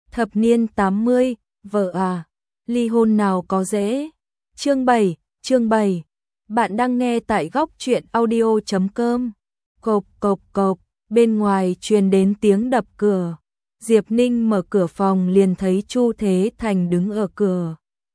Thập niên 80, vợ à, ly hôn nào có dễ. Chương 7, bạn đang nghe tại góc truyện audio.com. Cộp cộp cộp, bên ngoài truyền đến tiếng đập cửa. Diệp Ninh mở cửa phòng liền thấy Chu Thế Thành đứng ở cửa.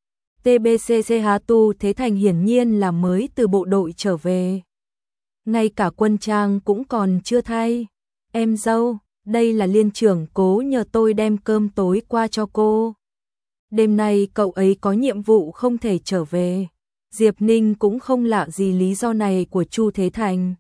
Tu Thế Thành hiển nhiên là mới từ bộ đội trở về. Ngay cả quân trang cũng còn chưa thay. Em dâu, đây là liên trưởng Cố nhờ tôi đem cơm tối qua cho cô. Đêm nay cậu ấy có nhiệm vụ không thể trở về. Diệp Ninh cũng không lạ gì lý do này của Chu Thế Thành.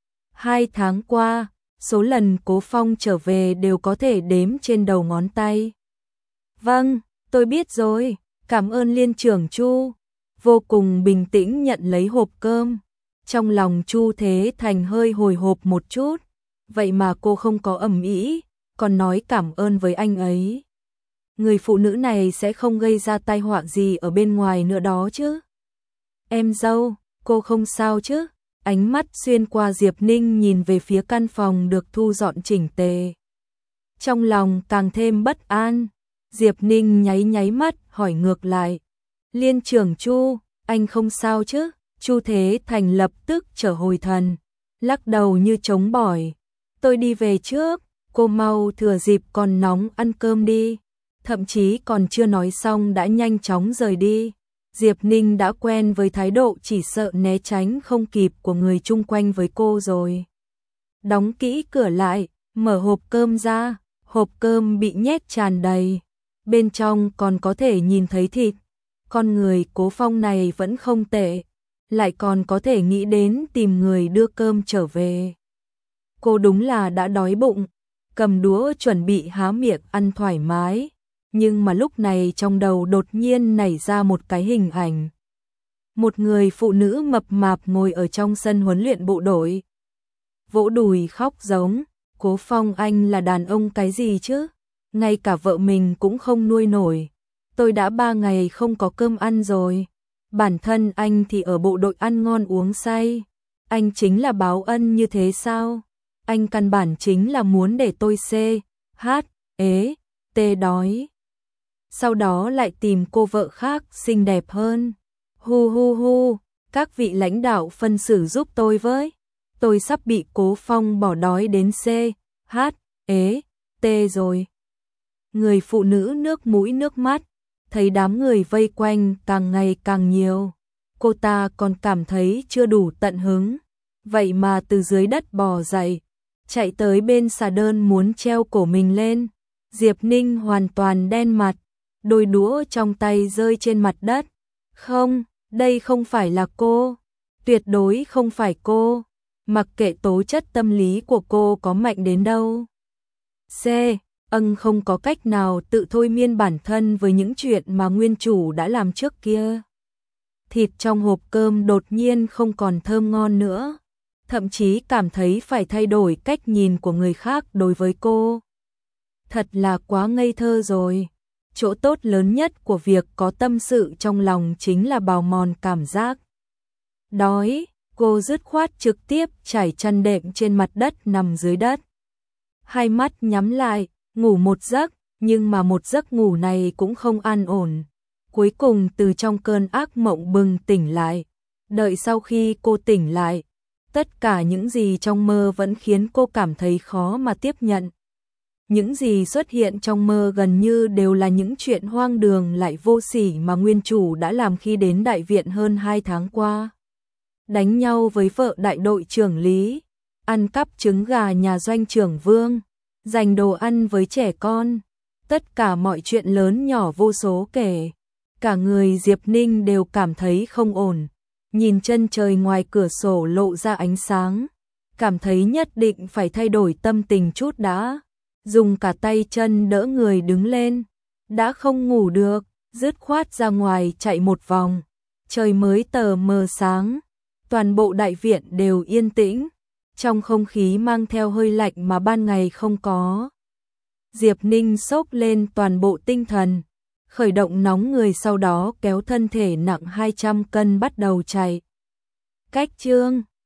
2 tháng qua, số lần Cố Phong trở về đều có thể đếm trên đầu ngón tay. Vâng, tôi biết rồi, cảm ơn liên trưởng Chu. Vô cùng bình tĩnh nhận lấy hộp cơm. Trong lòng Chu Thế Thành hơi hồi hộp một chút. Vậy mà cô không có ầm ĩ, còn nói cảm ơn với anh ấy. Người phụ nữ này sẽ không gây ra tai họa gì ở bên ngoài nữa đó chứ. Em dâu, cô không sao chứ? Ánh mắt xuyên qua Diệp Ninh nhìn về phía căn phòng được thu dọn chỉnh tề. Trong lòng càng thêm bất an, Diệp Ninh nháy mắt hỏi ngược lại. Liên trưởng Chu, anh không sao chứ? Chu Thế Thành lập tức trở hồi thần, lắc đầu như trống bỏi. Tôi đi về trước, cô mau thừa dịp còn nóng ăn cơm đi. Thậm chí còn chưa nói xong đã nhanh chóng rời đi. Diệp Ninh đã quen với thái độ chỉ sợ né tránh không kịp của người chung quanh với cô rồi. Đóng kỹ cửa lại, mở hộp cơm ra, hộp cơm bị nhét tràn đầy. Bên trong còn có thể nhìn thấy thịt. Con người Cố Phong này vẫn không tệ, lại còn có thể nghĩ đến tìm người đưa cơm trở về. Cô đúng là đã đói bụng, cầm đũa chuẩn bị há miệng ăn thoải mái. Nhưng mà lúc này trong đầu đột nhiên nảy ra một cái hình ảnh. Một người phụ nữ mập mạp ngồi ở trong sân huấn luyện bộ đội. Vỗ đùi khóc giống, Cố Phong anh là đàn ông cái gì chứ? Ngay cả vợ mình cũng không nuôi nổi. Tôi đã 3 ngày không có cơm ăn rồi. Bản thân anh thì ở bộ đội ăn ngon uống say. Anh chính là báo ân như thế sao? Anh căn bản chính là muốn để tôi đói. Sau đó lại tìm cô vợ khác xinh đẹp hơn. Hu, các vị lãnh đạo phân xử giúp tôi với. Tôi sắp bị Cố Phong bỏ đói đến rồi. Người phụ nữ nước mũi nước mắt, thấy đám người vây quanh càng ngày càng nhiều. Cô ta còn cảm thấy chưa đủ tận hứng. Vậy mà từ dưới đất bò dậy, chạy tới bên xà đơn muốn treo cổ mình lên. Diệp Ninh hoàn toàn đen mặt, đôi đũa trong tay rơi trên mặt đất. Không, đây không phải là cô. Tuyệt đối không phải cô. Mặc kệ tố chất tâm lý của cô có mạnh đến đâu. Không có cách nào tự thôi miên bản thân với những chuyện mà nguyên chủ đã làm trước kia. Thịt trong hộp cơm đột nhiên không còn thơm ngon nữa. Thậm chí cảm thấy phải thay đổi cách nhìn của người khác đối với cô. Thật là quá ngây thơ rồi. Chỗ tốt lớn nhất của việc có tâm sự trong lòng chính là bào mòn cảm giác đói. Cô dứt khoát trực tiếp trải chăn đệm trên mặt đất nằm dưới đất. Hai mắt nhắm lại, ngủ một giấc, nhưng mà một giấc ngủ này cũng không an ổn. Cuối cùng từ trong cơn ác mộng bừng tỉnh lại. Đợi sau khi cô tỉnh lại, tất cả những gì trong mơ vẫn khiến cô cảm thấy khó mà tiếp nhận. Những gì xuất hiện trong mơ gần như đều là những chuyện hoang đường lại vô sỉ mà nguyên chủ đã làm khi đến đại viện hơn 2 tháng qua. Đánh nhau với vợ đại đội trưởng Lý, ăn cắp trứng gà nhà doanh trưởng Vương, giành đồ ăn với trẻ con. Tất cả mọi chuyện lớn nhỏ vô số kể. Cả người Diệp Ninh đều cảm thấy không ổn. Nhìn chân trời ngoài cửa sổ lộ ra ánh sáng, cảm thấy nhất định phải thay đổi tâm tình chút đã. Dùng cả tay chân đỡ người đứng lên. Đã không ngủ được, dứt khoát ra ngoài chạy một vòng. Trời mới tờ mờ sáng, toàn bộ đại viện đều yên tĩnh, trong không khí mang theo hơi lạnh mà ban ngày không có. Diệp Ninh xốc lên toàn bộ tinh thần, khởi động nóng người, sau đó kéo thân thể nặng 200 cân bắt đầu chạy. Cách chương